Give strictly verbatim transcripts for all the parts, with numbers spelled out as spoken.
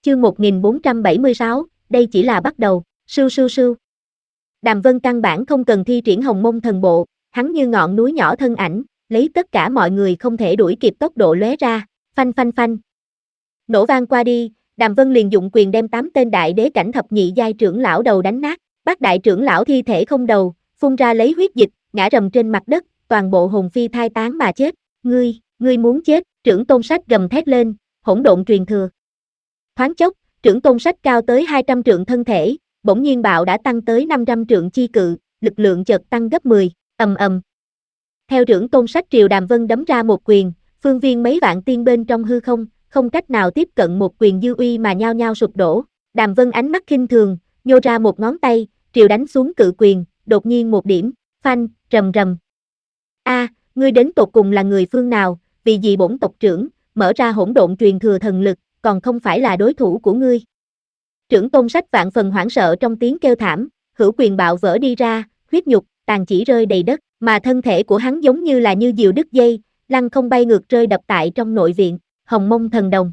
Chương một nghìn bốn trăm bảy mươi sáu, đây chỉ là bắt đầu. Sưu sưu sưu. Đàm Vân căn bản không cần thi triển Hồng Mông Thần Bộ, hắn như ngọn núi nhỏ thân ảnh, lấy tất cả mọi người không thể đuổi kịp tốc độ lóe ra, phanh phanh phanh. Nổ vang qua đi, Đàm Vân liền dụng quyền đem tám tên đại đế cảnh thập nhị giai trưởng lão đầu đánh nát, bát đại trưởng lão thi thể không đầu, phun ra lấy huyết dịch, ngã rầm trên mặt đất, toàn bộ hồn phi thai tán mà chết. Ngươi, ngươi muốn chết, Trưởng Tôn Sách gầm thét lên, hỗn độn truyền thừa. Thoáng chốc, Trưởng Tôn Sách cao tới hai trăm trượng thân thể, bỗng nhiên bạo đã tăng tới năm trăm trượng chi cự, lực lượng chợt tăng gấp mười, ầm ầm. Theo Trưởng Tôn Sách triều Đàm Vân đấm ra một quyền, phương viên mấy vạn tiên bên trong hư không, không cách nào tiếp cận một quyền dư uy mà nhao nhao sụp đổ. Đàm Vân ánh mắt khinh thường, nhô ra một ngón tay, triều đánh xuống cự quyền, đột nhiên một điểm, phanh, rầm rầm. A, ngươi đến tột cùng là người phương nào, vì gì bổn tộc trưởng mở ra hỗn độn truyền thừa thần lực, còn không phải là đối thủ của ngươi. Trưởng Tôn Sách vạn phần hoảng sợ trong tiếng kêu thảm, hữu quyền bạo vỡ đi ra, huyết nhục, tàn chỉ rơi đầy đất, mà thân thể của hắn giống như là như diều đứt dây, lăn không bay ngược rơi đập tại trong nội viện. Hồng Mông Thần Đồng.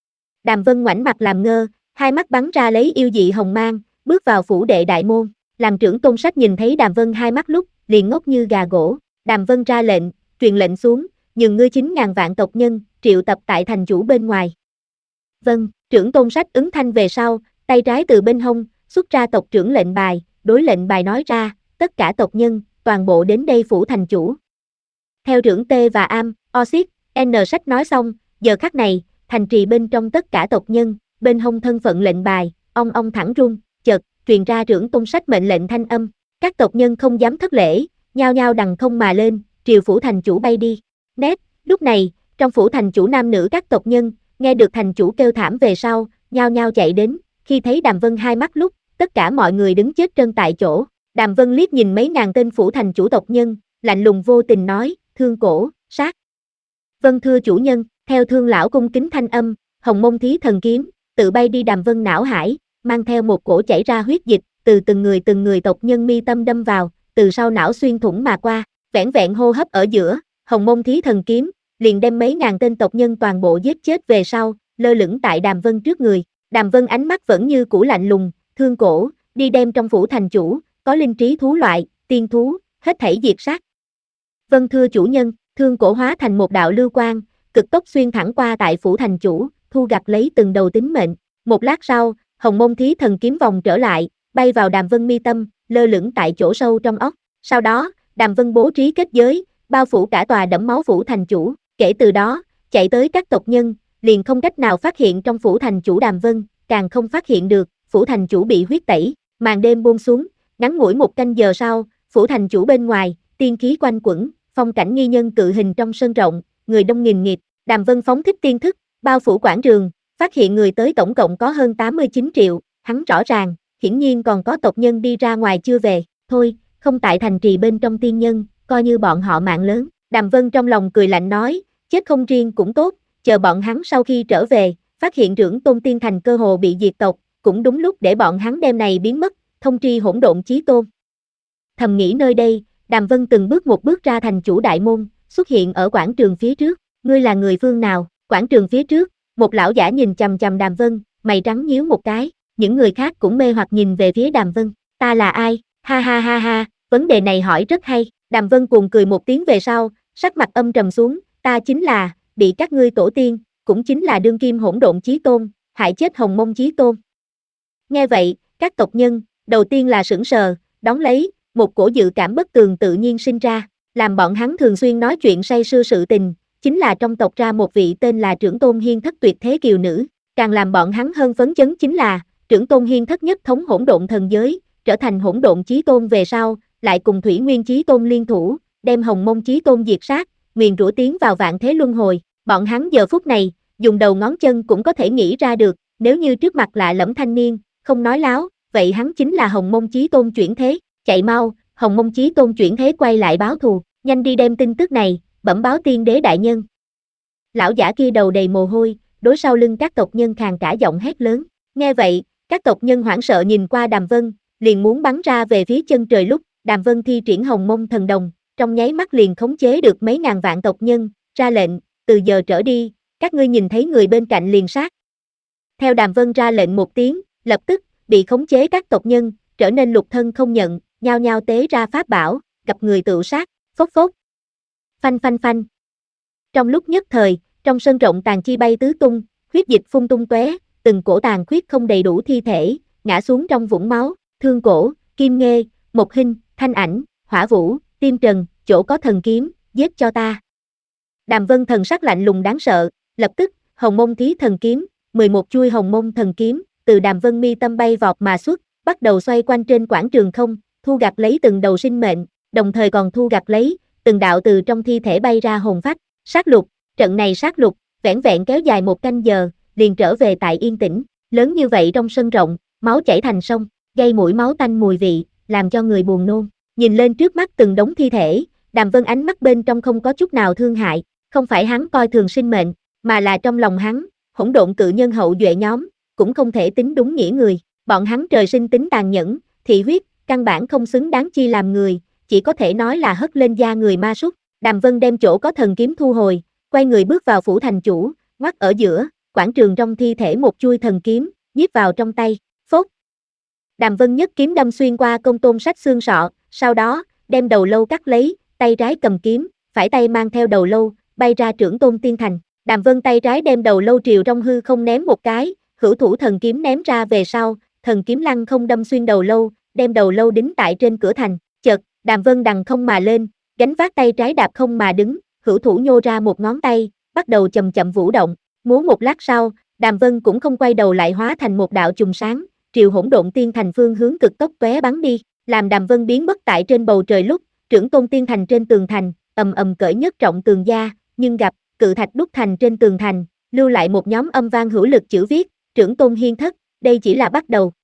Đàm Vân ngoảnh mặt làm ngơ, hai mắt bắn ra lấy yêu dị hồng mang, bước vào phủ đệ đại môn. Làm Trưởng Tôn Sách nhìn thấy Đàm Vân hai mắt lúc, liền ngốc như gà gỗ. Đàm Vân ra lệnh, truyền lệnh xuống, nhường ngươi chín ngàn vạn tộc nhân, triệu tập tại thành chủ bên ngoài. Vâng, Trưởng Tôn Sách ứng thanh về sau, tay trái từ bên hông, xuất ra tộc trưởng lệnh bài, đối lệnh bài nói ra, tất cả tộc nhân, toàn bộ đến đây phủ thành chủ. Theo trưởng T và Am, Oxit, N Sách nói xong, giờ khắc này, thành trì bên trong tất cả tộc nhân, bên hông thân phận lệnh bài, ong ong thẳng rung, chợt, truyền ra Trưởng Tôn Sách mệnh lệnh thanh âm. Các tộc nhân không dám thất lễ, nhao nhao đằng không mà lên, triều phủ thành chủ bay đi. Nét, lúc này, trong phủ thành chủ nam nữ các tộc nhân, nghe được thành chủ kêu thảm về sau, nhao nhao chạy đến, khi thấy Đàm Vân hai mắt lúc, tất cả mọi người đứng chết trân tại chỗ. Đàm Vân liếc nhìn mấy ngàn tên phủ thành chủ tộc nhân, lạnh lùng vô tình nói, thương cổ, sát. Vâng thưa chủ nhân, theo thương lão cung kính thanh âm, Hồng Mông Thí Thần Kiếm, tự bay đi Đàm Vân não hải, mang theo một cổ chảy ra huyết dịch, từ từng người từng người tộc nhân mi tâm đâm vào, từ sau não xuyên thủng mà qua, vẻn vẹn hô hấp ở giữa, Hồng Mông Thí Thần Kiếm, liền đem mấy ngàn tên tộc nhân toàn bộ giết chết về sau, lơ lửng tại Đàm Vân trước người. Đàm Vân ánh mắt vẫn như cũ lạnh lùng, thương cổ, đi đem trong phủ thành chủ, có linh trí thú loại, tiên thú, hết thảy diệt sát. Vâng thưa chủ nhân, thương cổ hóa thành một đạo lưu quang, cực tốc xuyên thẳng qua tại phủ thành chủ, thu gặt lấy từng đầu tính mệnh. Một lát sau, Hồng Mông Thí Thần Kiếm vòng trở lại, bay vào Đàm Vân mi tâm, lơ lửng tại chỗ sâu trong óc. Sau đó, Đàm Vân bố trí kết giới, bao phủ cả tòa đẫm máu phủ thành chủ. Kể từ đó, chạy tới các tộc nhân, liền không cách nào phát hiện trong phủ thành chủ Đàm Vân, càng không phát hiện được, phủ thành chủ bị huyết tẩy. Màn đêm buông xuống, ngắn ngủi một canh giờ sau, phủ thành chủ bên ngoài, tiên khí quanh quẩn, phong cảnh nghi nhân cự hình trong sân rộng, người đông nghìn nghịt. Đàm Vân phóng thích tiên thức, bao phủ quảng trường, phát hiện người tới tổng cộng có hơn tám mươi chín triệu, hắn rõ ràng, hiển nhiên còn có tộc nhân đi ra ngoài chưa về, thôi, không tại thành trì bên trong tiên nhân, coi như bọn họ mạng lớn. Đàm Vân trong lòng cười lạnh nói, chết không riêng cũng tốt, chờ bọn hắn sau khi trở về, phát hiện Trưởng Tôn Tiên Thành cơ hồ bị diệt tộc, cũng đúng lúc để bọn hắn đêm này biến mất, thông tri hỗn độn chí tôn. Thầm nghĩ nơi đây, Đàm Vân từng bước một bước ra thành chủ đại môn, xuất hiện ở quảng trường phía trước. Ngươi là người phương nào? Quảng trường phía trước, một lão giả nhìn chằm chằm Đàm Vân, mày trắng nhíu một cái, những người khác cũng mê hoặc nhìn về phía Đàm Vân. Ta là ai? Ha ha ha ha, vấn đề này hỏi rất hay. Đàm Vân cuồng cười một tiếng về sau, sắc mặt âm trầm xuống, ta chính là, bị các ngươi tổ tiên, cũng chính là đương kim hỗn độn chí tôn, hại chết Hồng Mông chí tôn. Nghe vậy, các tộc nhân, đầu tiên là sững sờ, đón lấy, một cổ dự cảm bất tường tự nhiên sinh ra, làm bọn hắn thường xuyên nói chuyện say sưa sự tình, chính là trong tộc ra một vị tên là Trưởng Tôn Hiên Thất tuyệt thế kiều nữ, càng làm bọn hắn hơn phấn chấn chính là, Trưởng Tôn Hiên Thất nhất thống hỗn độn thần giới, trở thành hỗn độn chí tôn về sau, lại cùng Thủy Nguyên chí tôn liên thủ, đem Hồng Mông chí tôn diệt sát, nguyền rủa tiến vào vạn thế luân hồi. Bọn hắn giờ phút này, dùng đầu ngón chân cũng có thể nghĩ ra được, nếu như trước mặt lạ lẫm thanh niên, không nói láo, vậy hắn chính là Hồng Mông chí tôn chuyển thế. Chạy mau, Hồng Mông chí tôn chuyển thế quay lại báo thù, nhanh đi đem tin tức này, bẩm báo tiên đế đại nhân. Lão giả kia đầu đầy mồ hôi, đối sau lưng các tộc nhân khàn cả giọng hét lớn. Nghe vậy, các tộc nhân hoảng sợ nhìn qua Đàm Vân, liền muốn bắn ra về phía chân trời lúc, Đàm Vân thi triển Hồng Mông Thần Đồng, trong nháy mắt liền khống chế được mấy ngàn vạn tộc nhân, ra lệnh, từ giờ trở đi, các ngươi nhìn thấy người bên cạnh liền sát. Theo Đàm Vân ra lệnh một tiếng, lập tức, bị khống chế các tộc nhân, trở nên lục thân không nhận, nhao nhao tế ra pháp bảo, gặp người tự sát, phốc phốc. Phanh phanh phanh. Trong lúc nhất thời, trong sân rộng tàn chi bay tứ tung, huyết dịch phun tung tóe, từng cổ tàn khuyết không đầy đủ thi thể, ngã xuống trong vũng máu, Thương Cổ, Kim Nghê, Mộc Hinh, Thanh Ảnh, Hỏa Vũ, Tim Trần, chỗ có thần kiếm, giết cho ta. Đàm Vân thần sắc lạnh lùng đáng sợ, lập tức, Hồng Mông Thí thần kiếm, mười một chuôi Hồng Mông thần kiếm, từ Đàm Vân mi tâm bay vọt mà xuất, bắt đầu xoay quanh trên quảng trường không, thu gặt lấy từng đầu sinh mệnh, đồng thời còn thu gặt lấy từng đạo từ trong thi thể bay ra hồn phách. Sát lục, trận này sát lục, vẻn vẹn kéo dài một canh giờ, liền trở về tại yên tĩnh, lớn như vậy trong sân rộng, máu chảy thành sông, gây mũi máu tanh mùi vị, làm cho người buồn nôn. Nhìn lên trước mắt từng đống thi thể, Đàm Vân ánh mắt bên trong không có chút nào thương hại, không phải hắn coi thường sinh mệnh, mà là trong lòng hắn, hỗn độn cự nhân hậu duệ nhóm, cũng không thể tính đúng nghĩa người, bọn hắn trời sinh tính tàn nhẫn, thị huyết, căn bản không xứng đáng chi làm người, chỉ có thể nói là hất lên da người ma súc. Đàm Vân đem chỗ có thần kiếm thu hồi, quay người bước vào phủ thành chủ, ngoắt ở giữa, quảng trường trong thi thể một chuôi thần kiếm, nhiếp vào trong tay, phốt. Đàm Vân nhất kiếm đâm xuyên qua công tôn sách xương sọ, sau đó, đem đầu lâu cắt lấy, tay trái cầm kiếm, phải tay mang theo đầu lâu, bay ra trưởng tôn tiên thành. Đàm Vân tay trái đem đầu lâu triều trong hư không ném một cái, hữu thủ thần kiếm ném ra về sau, thần kiếm lăng không đâm xuyên đầu lâu, đem đầu lâu đính tại trên cửa thành. Chợt, Đàm Vân đằng không mà lên, gánh vác tay trái đạp không mà đứng, hữu thủ nhô ra một ngón tay, bắt đầu chậm chậm vũ động. Múa một lát sau, Đàm Vân cũng không quay đầu lại hóa thành một đạo chùm sáng, triều hỗn độn tiên thành phương hướng cực tốc tóe bắn đi. Làm Đàm Vân biến mất tại trên bầu trời lúc, trưởng tôn tiên thành trên tường thành, ầm ầm cởi nhất trọng tường gia, nhưng gặp cự thạch đúc thành trên tường thành, lưu lại một nhóm âm vang hữu lực chữ viết, trưởng tôn hiên thất, đây chỉ là bắt đầu.